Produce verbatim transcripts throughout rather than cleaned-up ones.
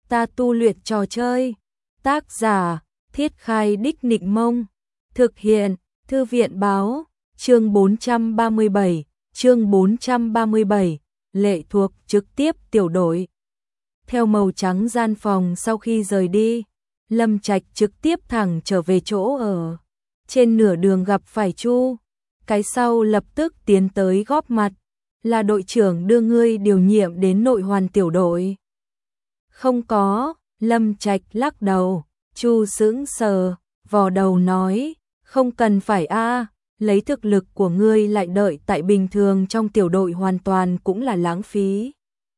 Ta tu luyện trò chơi. Tác giả, Thiết Khai Đích Nịnh Mông. Thực hiện, Thư viện Báo. Chương bốn trăm ba mươi bảy, chương bốn trăm ba mươi bảy, lệ thuộc trực tiếp tiểu đội. Theo màu trắng gian phòng sau khi rời đi, Lâm Trạch trực tiếp thẳng trở về chỗ ở. Trên nửa đường gặp phải Chu, cái sau lập tức tiến tới góp mặt, là đội trưởng đưa ngươi điều nhiệm đến nội hoàn tiểu đội. Không có, Lâm Trạch lắc đầu. Chu sững sờ, vò đầu nói, không cần phải a, lấy thực lực của ngươi lại đợi tại bình thường trong tiểu đội hoàn toàn cũng là lãng phí.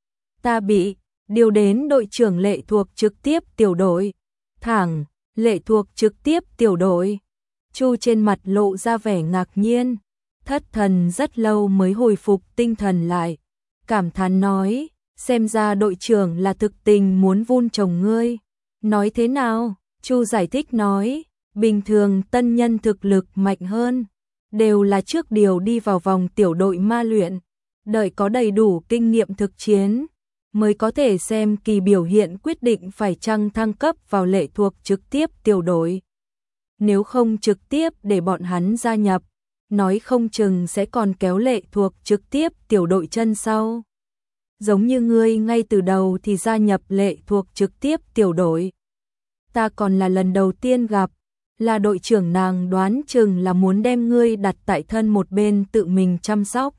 Ta bị điều đến đội trưởng lệ thuộc trực tiếp tiểu đội. Thẳng, lệ thuộc trực tiếp tiểu đội. Chu trên mặt lộ ra vẻ ngạc nhiên, thất thần rất lâu mới hồi phục tinh thần lại, cảm thán nói, xem ra đội trưởng là thực tình muốn vun trồng ngươi. Nói thế nào? Chu giải thích nói, bình thường tân nhân thực lực mạnh hơn, đều là trước điều đi vào vòng tiểu đội ma luyện, đợi có đầy đủ kinh nghiệm thực chiến, mới có thể xem kỳ biểu hiện quyết định phải chăng thăng cấp vào lệ thuộc trực tiếp tiểu đội. Nếu không trực tiếp để bọn hắn gia nhập, nói không chừng sẽ còn kéo lệ thuộc trực tiếp tiểu đội chân sau. Giống như ngươi ngay từ đầu thì gia nhập lệ thuộc trực tiếp tiểu đội. Ta còn là lần đầu tiên gặp, là đội trưởng nàng đoán chừng là muốn đem ngươi đặt tại thân một bên tự mình chăm sóc.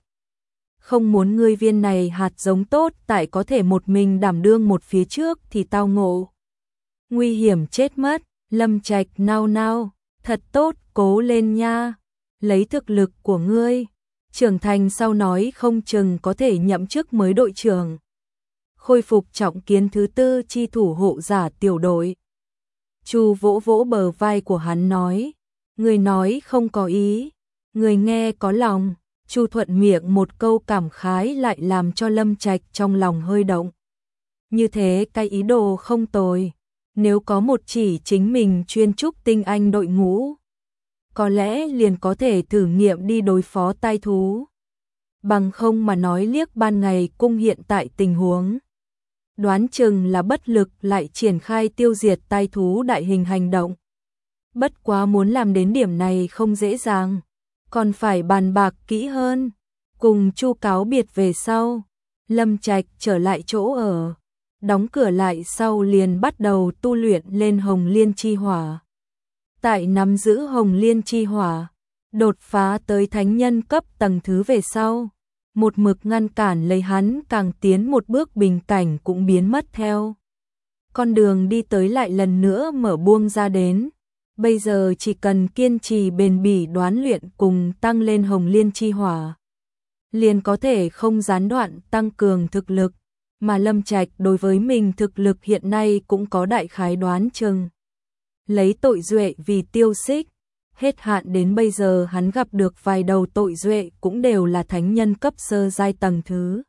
Không muốn ngươi viên này hạt giống tốt tại có thể một mình đảm đương một phía trước thì tao ngộ. Nguy hiểm chết mất. Lâm Trạch nao nao, thật tốt, cố lên nha. Lấy thực lực của ngươi, trưởng thành sau nói không chừng có thể nhậm chức mới đội trưởng. Khôi phục trọng kiến thứ tư chi thủ hộ giả tiểu đội. Chu vỗ vỗ bờ vai của hắn nói, người nói không có ý, người nghe có lòng. Chu thuận miệng một câu cảm khái lại làm cho Lâm Trạch trong lòng hơi động. Như thế cái ý đồ không tồi, nếu có một chỉ chính mình chuyên trúc tinh anh đội ngũ, có lẽ liền có thể thử nghiệm đi đối phó tai thú. Bằng không mà nói liếc ban ngày cung hiện tại tình huống, đoán chừng là bất lực lại triển khai tiêu diệt tai thú đại hình hành động. Bất quá muốn làm đến điểm này không dễ dàng, còn phải bàn bạc kỹ hơn. Cùng Chu cáo biệt về sau, Lâm Trạch trở lại chỗ ở, đóng cửa lại sau liền bắt đầu tu luyện lên Hồng Liên Chi Hỏa. Tại nắm giữ Hồng Liên Chi Hỏa, đột phá tới thánh nhân cấp tầng thứ về sau, một mực ngăn cản lấy hắn càng tiến một bước bình cảnh cũng biến mất theo. Con đường đi tới lại lần nữa mở buông ra đến. Bây giờ chỉ cần kiên trì bền bỉ đoán luyện cùng tăng lên Hồng Liên Chi Hỏa, liền có thể không gián đoạn tăng cường thực lực, mà Lâm Trạch đối với mình thực lực hiện nay cũng có đại khái đoán chừng. Lấy tội duệ vì tiêu xích, hết hạn đến bây giờ hắn gặp được vài đầu tội duệ cũng đều là thánh nhân cấp sơ giai tầng thứ.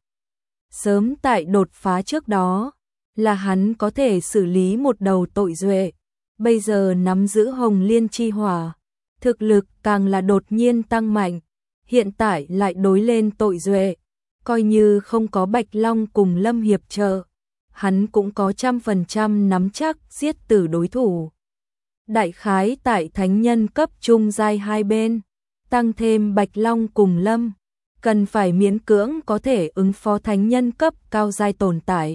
Sớm tại đột phá trước đó, là hắn có thể xử lý một đầu tội duệ. Bây giờ nắm giữ Hồng Liên Chi Hỏa, thực lực càng là đột nhiên tăng mạnh, hiện tại lại đối lên tội duệ, coi như không có Bạch Long cùng Lâm hiệp trợ, hắn cũng có trăm phần trăm nắm chắc giết tử đối thủ. Đại khái tại thánh nhân cấp trung giai hai bên, tăng thêm Bạch Long cùng Lâm, cần phải miễn cưỡng có thể ứng phó thánh nhân cấp cao giai tồn tại.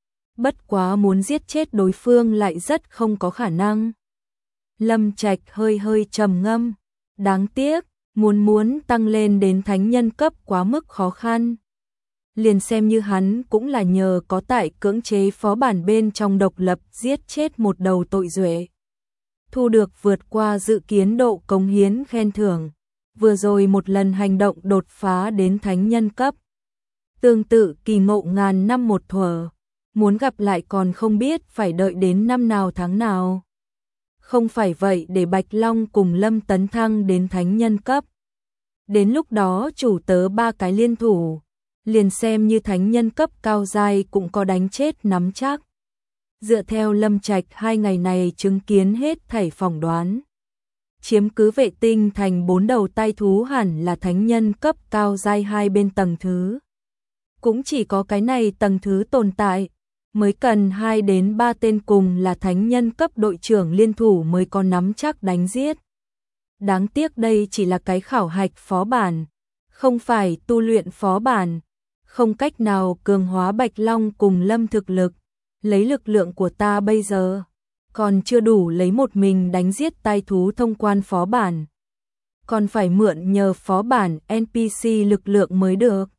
Bất quá muốn giết chết đối phương lại rất không có khả năng. Lâm Trạch hơi hơi trầm ngâm, đáng tiếc, muốn muốn tăng lên đến thánh nhân cấp quá mức khó khăn. Liền xem như hắn cũng là nhờ có tại cưỡng chế phó bản bên trong độc lập giết chết một đầu tội duệ, thu được vượt qua dự kiến độ cống hiến khen thưởng, vừa rồi một lần hành động đột phá đến thánh nhân cấp. Tương tự kỳ ngộ ngàn năm một thuở, muốn gặp lại còn không biết phải đợi đến năm nào tháng nào. Không phải vậy để Bạch Long cùng Lâm tấn thăng đến thánh nhân cấp. Đến lúc đó chủ tớ ba cái liên thủ, liền xem như thánh nhân cấp cao giai cũng có đánh chết nắm chắc. Dựa theo Lâm Trạch hai ngày này chứng kiến hết thảy phỏng đoán, chiếm cứ vệ tinh thành bốn đầu tai thú hẳn là thánh nhân cấp cao giai hai bên tầng thứ. Cũng chỉ có cái này tầng thứ tồn tại, mới cần hai đến ba tên cùng là thánh nhân cấp đội trưởng liên thủ mới có nắm chắc đánh giết. Đáng tiếc đây chỉ là cái khảo hạch phó bản, không phải tu luyện phó bản, không cách nào cường hóa Bạch Long cùng Lâm thực lực, lấy lực lượng của ta bây giờ, còn chưa đủ lấy một mình đánh giết tai thú thông quan phó bản. Còn phải mượn nhờ phó bản en pê xê lực lượng mới được.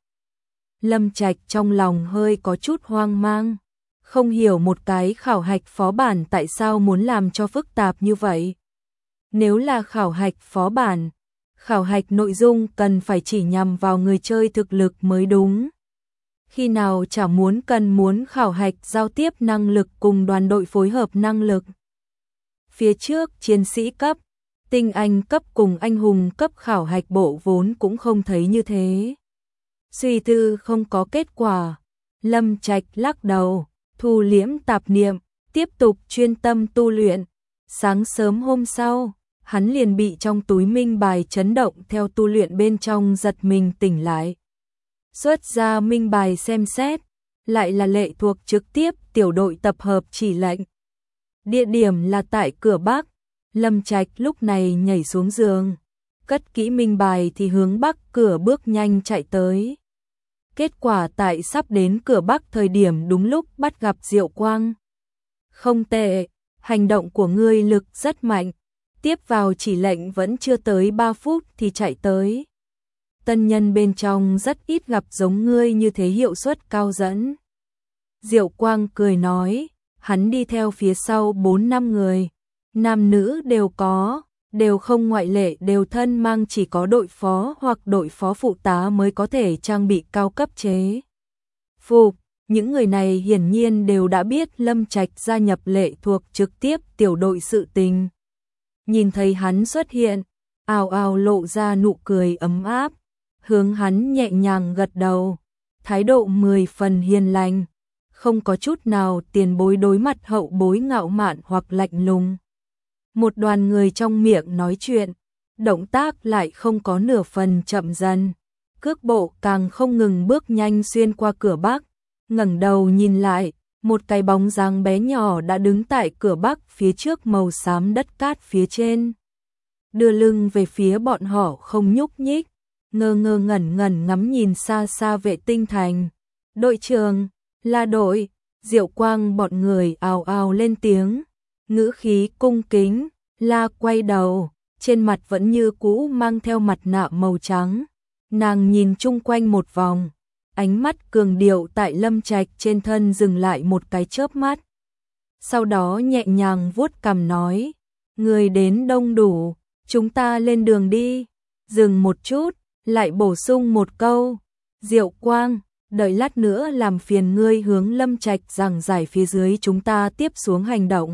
Lâm Trạch trong lòng hơi có chút hoang mang, không hiểu một cái khảo hạch phó bản tại sao muốn làm cho phức tạp như vậy. Nếu là khảo hạch phó bản, khảo hạch nội dung cần phải chỉ nhằm vào người chơi thực lực mới đúng. Khi nào chả muốn cần muốn khảo hạch giao tiếp năng lực cùng đoàn đội phối hợp năng lực. Phía trước chiến sĩ cấp, tinh anh cấp cùng anh hùng cấp khảo hạch bộ vốn cũng không thấy như thế. Suy tư không có kết quả, Lâm Trạch lắc đầu, thu liễm tạp niệm, tiếp tục chuyên tâm tu luyện. Sáng sớm hôm sau, hắn liền bị trong túi minh bài chấn động theo tu luyện bên trong giật mình tỉnh lại. Xuất ra minh bài xem xét, lại là lệ thuộc trực tiếp tiểu đội tập hợp chỉ lệnh. Địa điểm là tại cửa Bắc, Lâm Trạch lúc này nhảy xuống giường, cất kỹ minh bài thì hướng Bắc cửa bước nhanh chạy tới. Kết quả tại sắp đến cửa Bắc thời điểm đúng lúc bắt gặp Diệu Quang. Không tệ, hành động của ngươi lực rất mạnh, tiếp vào chỉ lệnh vẫn chưa tới ba phút thì chạy tới. Tân nhân bên trong rất ít gặp giống ngươi như thế hiệu suất cao dẫn. Diệu Quang cười nói, hắn đi theo phía sau bốn năm người, nam nữ đều có, đều không ngoại lệ đều thân mang chỉ có đội phó hoặc đội phó phụ tá mới có thể trang bị cao cấp chế phục. Những người này hiển nhiên đều đã biết Lâm Trạch gia nhập lệ thuộc trực tiếp tiểu đội sự tình. Nhìn thấy hắn xuất hiện, ào ào lộ ra nụ cười ấm áp, hướng hắn nhẹ nhàng gật đầu, thái độ mười phần hiền lành, không có chút nào tiền bối đối mặt hậu bối ngạo mạn hoặc lạnh lùng. Một đoàn người trong miệng nói chuyện, động tác lại không có nửa phần chậm dần, cước bộ càng không ngừng bước nhanh xuyên qua cửa Bắc, ngẩng đầu nhìn lại, một cái bóng dáng bé nhỏ đã đứng tại cửa Bắc phía trước màu xám đất cát phía trên. Đưa lưng về phía bọn họ không nhúc nhích, ngơ ngơ ngẩn ngẩn ngắm nhìn xa xa vệ tinh thành. Đội trưởng, là đội, Diệu Quang bọn người ào ào lên tiếng, ngữ khí cung kính, la quay đầu, trên mặt vẫn như cũ mang theo mặt nạ màu trắng. Nàng nhìn chung quanh một vòng, ánh mắt cường điệu tại Lâm Trạch trên thân dừng lại một cái chớp mắt. Sau đó nhẹ nhàng vuốt cằm nói, người đến đông đủ, chúng ta lên đường đi. Dừng một chút, lại bổ sung một câu, Diệu Quang, đợi lát nữa làm phiền ngươi hướng Lâm Trạch giảng giải phía dưới chúng ta tiếp xuống hành động.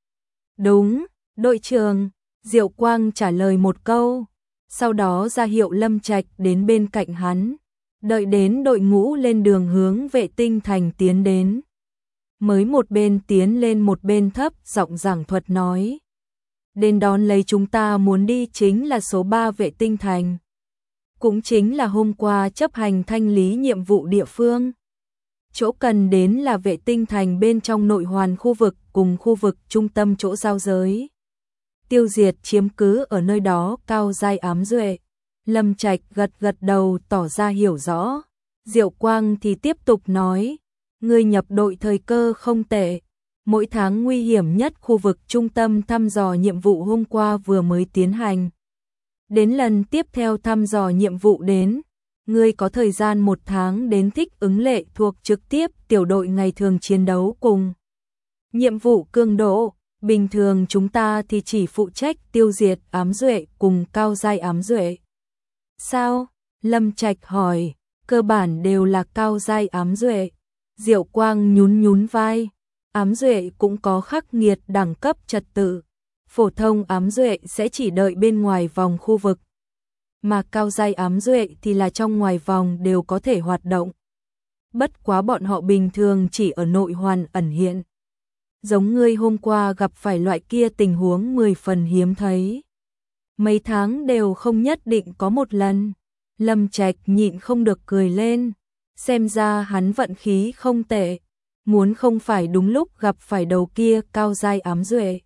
Đúng, đội trưởng, Diệu Quang trả lời một câu, sau đó ra hiệu Lâm Trạch đến bên cạnh hắn, đợi đến đội ngũ lên đường hướng vệ tinh thành tiến đến. Mới một bên tiến lên một bên thấp giọng giảng thuật nói, đến đón lấy chúng ta muốn đi chính là số ba vệ tinh thành, cũng chính là hôm qua chấp hành thanh lý nhiệm vụ địa phương. Chỗ cần đến là vệ tinh thành bên trong nội hoàn khu vực cùng khu vực trung tâm chỗ giao giới. Tiêu diệt chiếm cứ ở nơi đó cao giai ám duệ. Lâm Trạch gật gật đầu tỏ ra hiểu rõ. Diệu Quang thì tiếp tục nói, người nhập đội thời cơ không tệ. Mỗi tháng nguy hiểm nhất khu vực trung tâm thăm dò nhiệm vụ hôm qua vừa mới tiến hành. Đến lần tiếp theo thăm dò nhiệm vụ đến, ngươi có thời gian một tháng đến thích ứng lệ thuộc trực tiếp tiểu đội ngày thường chiến đấu cùng. Nhiệm vụ cường độ, bình thường chúng ta thì chỉ phụ trách tiêu diệt ám duệ cùng cao giai ám duệ. Sao? Lâm Trạch hỏi, cơ bản đều là cao giai ám duệ. Diệu Quang nhún nhún vai, ám duệ cũng có khắc nghiệt đẳng cấp trật tự. Phổ thông ám duệ sẽ chỉ đợi bên ngoài vòng khu vực, mà cao giai ám duệ thì là trong ngoài vòng đều có thể hoạt động. Bất quá bọn họ bình thường chỉ ở nội hoàn ẩn hiện. Giống ngươi hôm qua gặp phải loại kia tình huống mười phần hiếm thấy. Mấy tháng đều không nhất định có một lần. Lâm Trạch nhịn không được cười lên, xem ra hắn vận khí không tệ. muốn không phải đúng lúc gặp phải đầu kia cao giai ám duệ.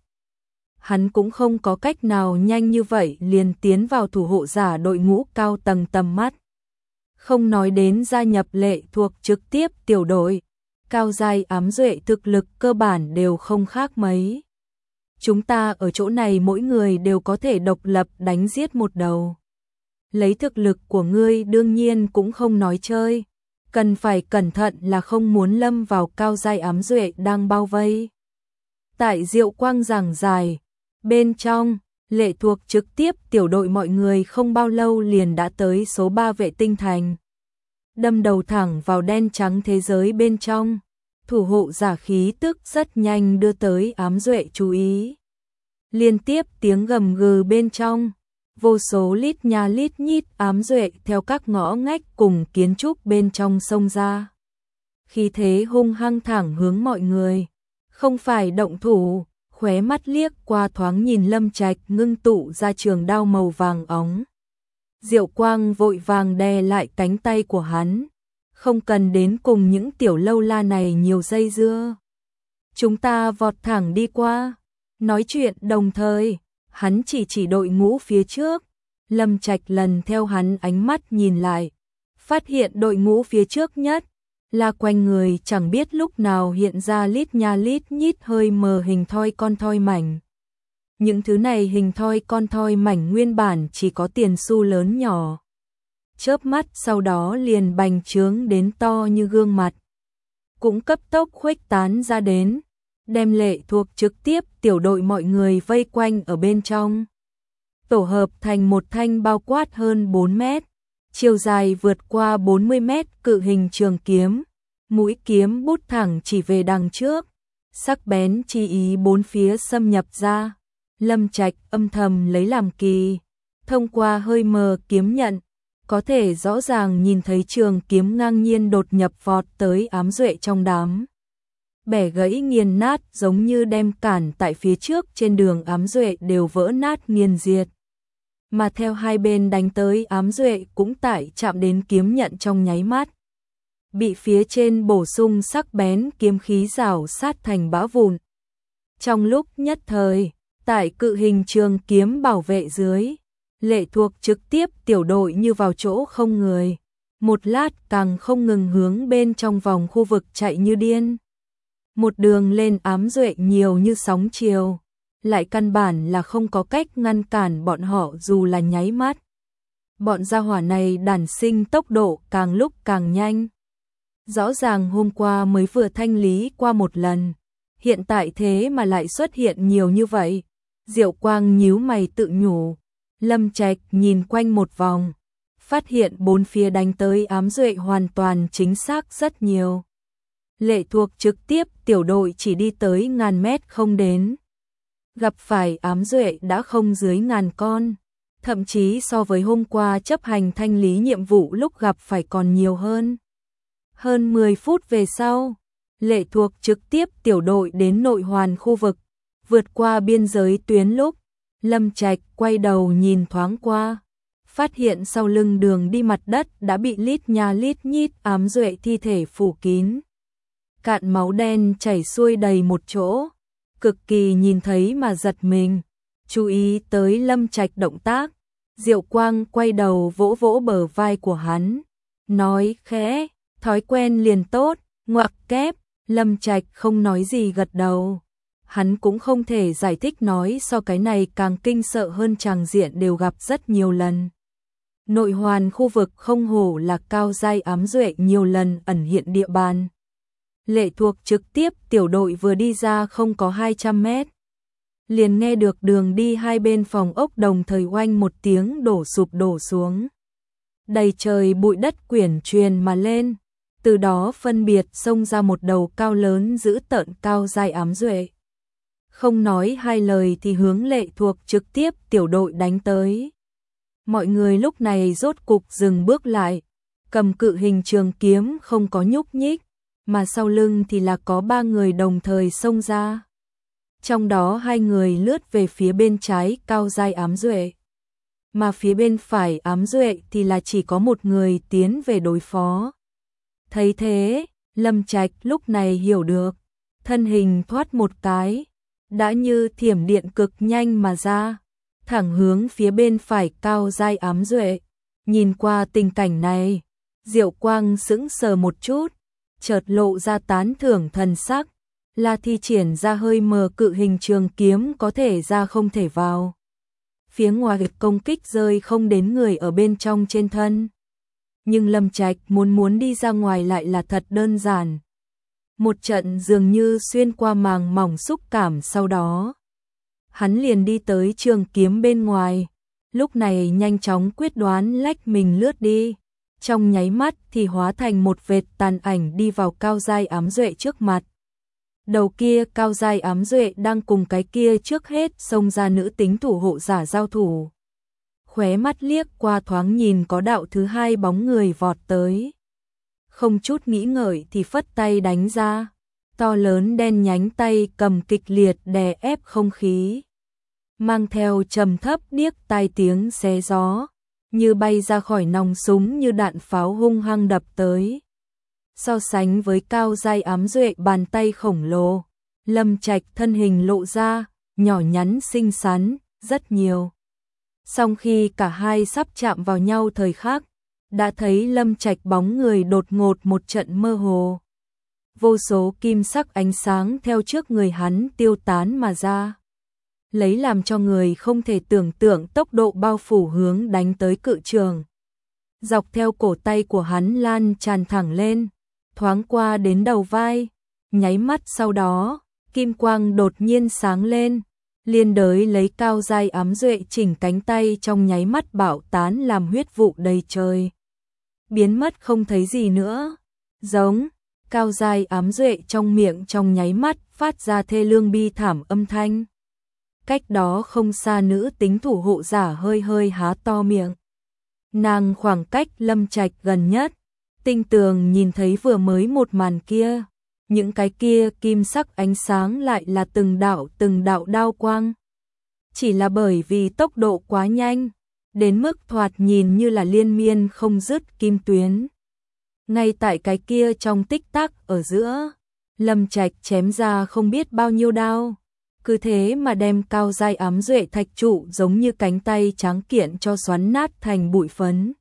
Hắn cũng không có cách nào nhanh như vậy liền tiến vào thủ hộ giả đội ngũ cao tầng tầm mắt. Không nói đến gia nhập lệ thuộc trực tiếp tiểu đội, cao giai ám duệ thực lực cơ bản đều không khác mấy. Chúng ta ở chỗ này mỗi người đều có thể độc lập đánh giết một đầu. Lấy thực lực của ngươi đương nhiên cũng không nói chơi, cần phải cẩn thận là không muốn lâm vào cao giai ám duệ đang bao vây. Tại Diệu Quang giảng giải, bên trong, lệ thuộc trực tiếp tiểu đội mọi người không bao lâu liền đã tới số ba vệ tinh thành. Đâm đầu thẳng vào đen trắng thế giới bên trong, thủ hộ giả khí tức rất nhanh đưa tới ám duệ chú ý. Liên tiếp tiếng gầm gừ bên trong, vô số lít nha lít nhít ám duệ theo các ngõ ngách cùng kiến trúc bên trong sông ra. Khí thế hung hăng thẳng hướng mọi người, không phải động thủ, khóe mắt liếc qua thoáng nhìn Lâm Trạch ngưng tụ ra trường đao màu vàng óng. Diệu Quang vội vàng đè lại cánh tay của hắn, không cần đến cùng những tiểu lâu la này nhiều dây dưa. Chúng ta vọt thẳng đi qua, nói chuyện đồng thời, hắn chỉ chỉ đội ngũ phía trước. Lâm Trạch lần theo hắn ánh mắt nhìn lại, phát hiện đội ngũ phía trước nhất là quanh người chẳng biết lúc nào hiện ra lít nha lít nhít hơi mờ hình thoi con thoi mảnh. Những thứ này hình thoi con thoi mảnh nguyên bản chỉ có tiền xu lớn nhỏ, chớp mắt sau đó liền bành trướng đến to như gương mặt, cũng cấp tốc khuếch tán ra đến, đem lệ thuộc trực tiếp tiểu đội mọi người vây quanh ở bên trong. Tổ hợp thành một thanh bao quát hơn bốn mét, chiều dài vượt qua bốn mươi mét cự hình trường kiếm, mũi kiếm bút thẳng chỉ về đằng trước, sắc bén chi ý bốn phía xâm nhập ra. Lâm Trạch âm thầm lấy làm kỳ, thông qua hơi mờ kiếm nhận, có thể rõ ràng nhìn thấy trường kiếm ngang nhiên đột nhập vọt tới ám duệ trong đám. Bẻ gãy nghiền nát giống như đem cản tại phía trước trên đường ám duệ đều vỡ nát nghiền diệt. Mà theo hai bên đánh tới ám duệ cũng tại chạm đến kiếm nhận trong nháy mắt. Bị phía trên bổ sung sắc bén kiếm khí rào sát thành bã vụn. Trong lúc nhất thời, tại cự hình trường kiếm bảo vệ dưới, lệ thuộc trực tiếp tiểu đội như vào chỗ không người. Một lát càng không ngừng hướng bên trong vòng khu vực chạy như điên. Một đường lên ám duệ nhiều như sóng chiều, lại căn bản là không có cách ngăn cản bọn họ dù là nháy mắt. Bọn gia hỏa này đản sinh tốc độ càng lúc càng nhanh. Rõ ràng hôm qua mới vừa thanh lý qua một lần, hiện tại thế mà lại xuất hiện nhiều như vậy. Diệu Quang nhíu mày tự nhủ, Lâm Trạch nhìn quanh một vòng, phát hiện bốn phía đánh tới ám duệ hoàn toàn chính xác rất nhiều. Lệ thuộc trực tiếp tiểu đội chỉ đi tới ngàn mét không đến. Gặp phải ám duệ đã không dưới ngàn con, thậm chí so với hôm qua chấp hành thanh lý nhiệm vụ lúc gặp phải còn nhiều hơn. Hơn mười phút về sau, lệ thuộc trực tiếp tiểu đội đến nội hoàn khu vực, vượt qua biên giới tuyến lúc, Lâm Trạch quay đầu nhìn thoáng qua, phát hiện sau lưng đường đi mặt đất đã bị lít nha lít nhít ám duệ thi thể phủ kín. Cạn máu đen chảy xuôi đầy một chỗ, cực kỳ nhìn thấy mà giật mình. Chú ý tới Lâm Trạch động tác, Diệu Quang quay đầu vỗ vỗ bờ vai của hắn, nói khẽ, thói quen liền tốt, ngoặc kép. Lâm Trạch không nói gì gật đầu. Hắn cũng không thể giải thích nói so cái này càng kinh sợ hơn tràng diện đều gặp rất nhiều lần. Nội hoàn khu vực không hổ là cao giai ám duệ nhiều lần ẩn hiện địa bàn. Lệ thuộc trực tiếp tiểu đội vừa đi ra không có hai trăm mét. Liền nghe được đường đi hai bên phòng ốc đồng thời oanh một tiếng đổ sụp đổ xuống. Đầy trời bụi đất quyển truyền mà lên. Từ đó phân biệt xông ra một đầu cao lớn giữ tợn cao giai ám duệ. Không nói hai lời thì hướng lệ thuộc trực tiếp tiểu đội đánh tới. Mọi người lúc này rốt cục dừng bước lại, cầm cự hình trường kiếm không có nhúc nhích, mà sau lưng thì là có ba người đồng thời xông ra. Trong đó hai người lướt về phía bên trái cao giai ám duệ, mà phía bên phải ám duệ thì là chỉ có một người tiến về đối phó. Thấy thế, Lâm Trạch lúc này hiểu được, thân hình thoát một cái, đã như thiểm điện cực nhanh mà ra, thẳng hướng phía bên phải Cao Giai ám duệ. Nhìn qua tình cảnh này, Diệu Quang sững sờ một chút, chợt lộ ra tán thưởng thần sắc, là thi triển ra hơi mờ cự hình trường kiếm có thể ra không thể vào. Phía ngoài công kích rơi không đến người ở bên trong trên thân. Nhưng Lâm Trạch muốn muốn đi ra ngoài lại là thật đơn giản. Một trận dường như xuyên qua màng mỏng xúc cảm, sau đó hắn liền đi tới trường kiếm bên ngoài, lúc này nhanh chóng quyết đoán lách mình lướt đi, trong nháy mắt thì hóa thành một vệt tàn ảnh đi vào Cao Giai ám duệ trước mặt. Đầu kia Cao Giai ám duệ đang cùng cái kia trước hết xông ra nữ tính thủ hộ giả giao thủ. Khóe mắt liếc qua thoáng nhìn có đạo thứ hai bóng người vọt tới. Không chút nghĩ ngợi thì phất tay đánh ra, to lớn đen nhánh tay cầm kịch liệt đè ép không khí, mang theo trầm thấp điếc tai tiếng xé gió, như bay ra khỏi nòng súng như đạn pháo hung hăng đập tới. So sánh với Cao Giai ám duệ bàn tay khổng lồ, Lâm Trạch thân hình lộ ra, nhỏ nhắn xinh xắn, rất nhiều. Song khi cả hai sắp chạm vào nhau thời khắc, đã thấy Lâm Trạch bóng người đột ngột một trận mơ hồ. Vô số kim sắc ánh sáng theo trước người hắn tiêu tán mà ra, lấy làm cho người không thể tưởng tượng tốc độ bao phủ hướng đánh tới cự trường. Dọc theo cổ tay của hắn lan tràn thẳng lên, thoáng qua đến đầu vai, nháy mắt sau đó, kim quang đột nhiên sáng lên, liên đới lấy Cao Giai ám duệ chỉnh cánh tay trong nháy mắt bạo tán làm huyết vụ đầy trời, biến mất không thấy gì nữa. Giống, Cao Giai ám duệ trong miệng trong nháy mắt phát ra thê lương bi thảm âm thanh. Cách đó không xa nữ tính thủ hộ giả hơi hơi há to miệng. Nàng khoảng cách Lâm Trạch gần nhất, tinh tường nhìn thấy vừa mới một màn kia, những cái kia kim sắc ánh sáng lại là từng đạo từng đạo đao quang. Chỉ là bởi vì tốc độ quá nhanh, đến mức thoạt nhìn như là liên miên không dứt kim tuyến. Ngay tại cái kia trong tích tắc ở giữa, Lâm Trạch chém ra không biết bao nhiêu đao, cứ thế mà đem Cao Giai ám duệ thạch trụ giống như cánh tay tráng kiện cho xoắn nát thành bụi phấn.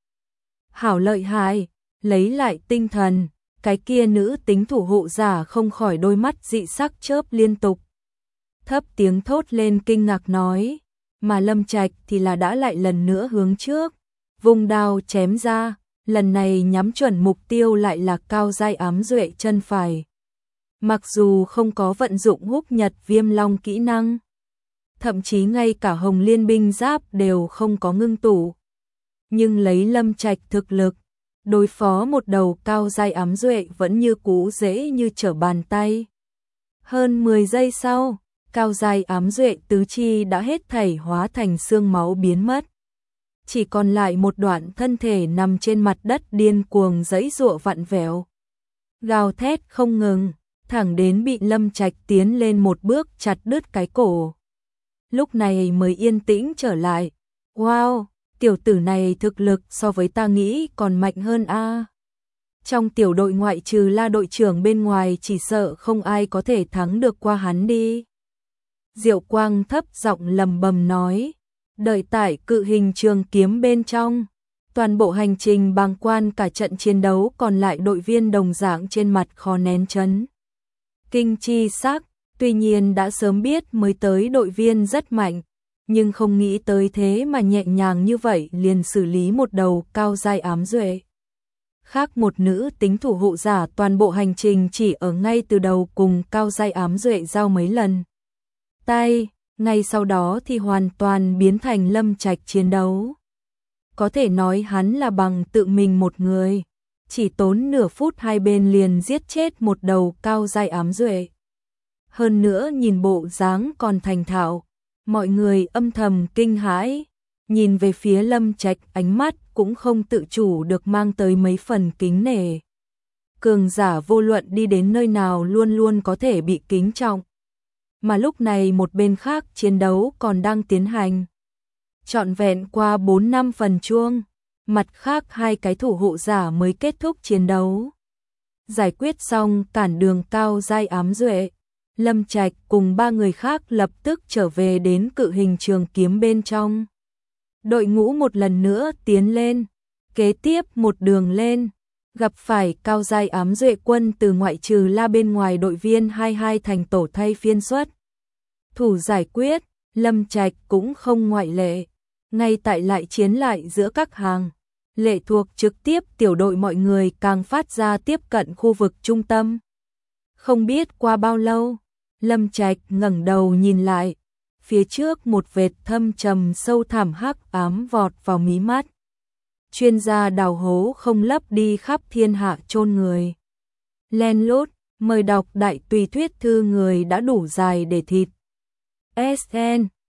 Hảo lợi hại, lấy lại tinh thần, cái kia nữ tính thủ hộ giả không khỏi đôi mắt dị sắc chớp liên tục. Thấp tiếng thốt lên kinh ngạc nói, mà Lâm Trạch thì là đã lại lần nữa hướng trước, vùng đao chém ra, lần này nhắm chuẩn mục tiêu lại là Cao Giai ám duệ chân phải. Mặc dù không có vận dụng húc nhật viêm long kỹ năng, thậm chí ngay cả hồng liên binh giáp đều không có ngưng tụ, nhưng lấy Lâm Trạch thực lực, đối phó một đầu Cao Giai ám duệ vẫn như cũ dễ như trở bàn tay. Hơn mười giây sau, Cao Giai ám duệ tứ chi đã hết thảy hóa thành xương máu biến mất. Chỉ còn lại một đoạn thân thể nằm trên mặt đất điên cuồng giãy giụa vặn vẹo, gào thét không ngừng, thẳng đến bị Lâm Trạch tiến lên một bước chặt đứt cái cổ. Lúc này mới yên tĩnh trở lại. Wow, tiểu tử này thực lực so với ta nghĩ còn mạnh hơn a. Trong tiểu đội ngoại trừ La đội trưởng bên ngoài chỉ sợ không ai có thể thắng được qua hắn đi. Diệu Quang thấp giọng lầm bầm nói, đợi tại cự hình trường kiếm bên trong, toàn bộ hành trình bàng quan cả trận chiến đấu còn lại đội viên đồng dạng trên mặt khó nén chấn kinh chi sắc, tuy nhiên đã sớm biết mới tới đội viên rất mạnh, nhưng không nghĩ tới thế mà nhẹ nhàng như vậy liền xử lý một đầu Cao Giai ám duệ. Khác một nữ tính thủ hộ giả toàn bộ hành trình chỉ ở ngay từ đầu cùng Cao Giai ám duệ giao mấy lần tay, ngay sau đó thì hoàn toàn biến thành Lâm Trạch chiến đấu. Có thể nói hắn là bằng tự mình một người, chỉ tốn nửa phút hai bên liền giết chết một đầu Cao Giai ám duệ. Hơn nữa nhìn bộ dáng còn thành thạo, mọi người âm thầm kinh hãi, nhìn về phía Lâm Trạch ánh mắt cũng không tự chủ được mang tới mấy phần kính nể. Cường giả vô luận đi đến nơi nào luôn luôn có thể bị kính trọng. Mà lúc này một bên khác chiến đấu còn đang tiến hành. Trọn vẹn qua bốn năm phần chuông, mặt khác hai cái thủ hộ giả mới kết thúc chiến đấu. Giải quyết xong cản đường Cao Giai ám duệ, Lâm Trạch cùng ba người khác lập tức trở về đến cự hình trường kiếm bên trong. Đội ngũ một lần nữa tiến lên, kế tiếp một đường lên, gặp phải Cao Giai ám duệ quân từ ngoại trừ La bên ngoài đội viên hai mươi hai thành tổ thay phiên xuất thủ giải quyết, Lâm Trạch cũng không ngoại lệ. Ngay tại lại chiến lại giữa các hàng, lệ thuộc trực tiếp tiểu đội mọi người càng phát ra tiếp cận khu vực trung tâm. Không biết qua bao lâu, Lâm Trạch ngẩng đầu nhìn lại, phía trước một vệt thâm trầm sâu thẳm hắc ám vọt vào mí mắt. Chuyên gia đào hố không lấp đi khắp thiên hạ chôn người. Len lút, mời đọc đại tùy thuyết thư người đã đủ dài để thịt. ét en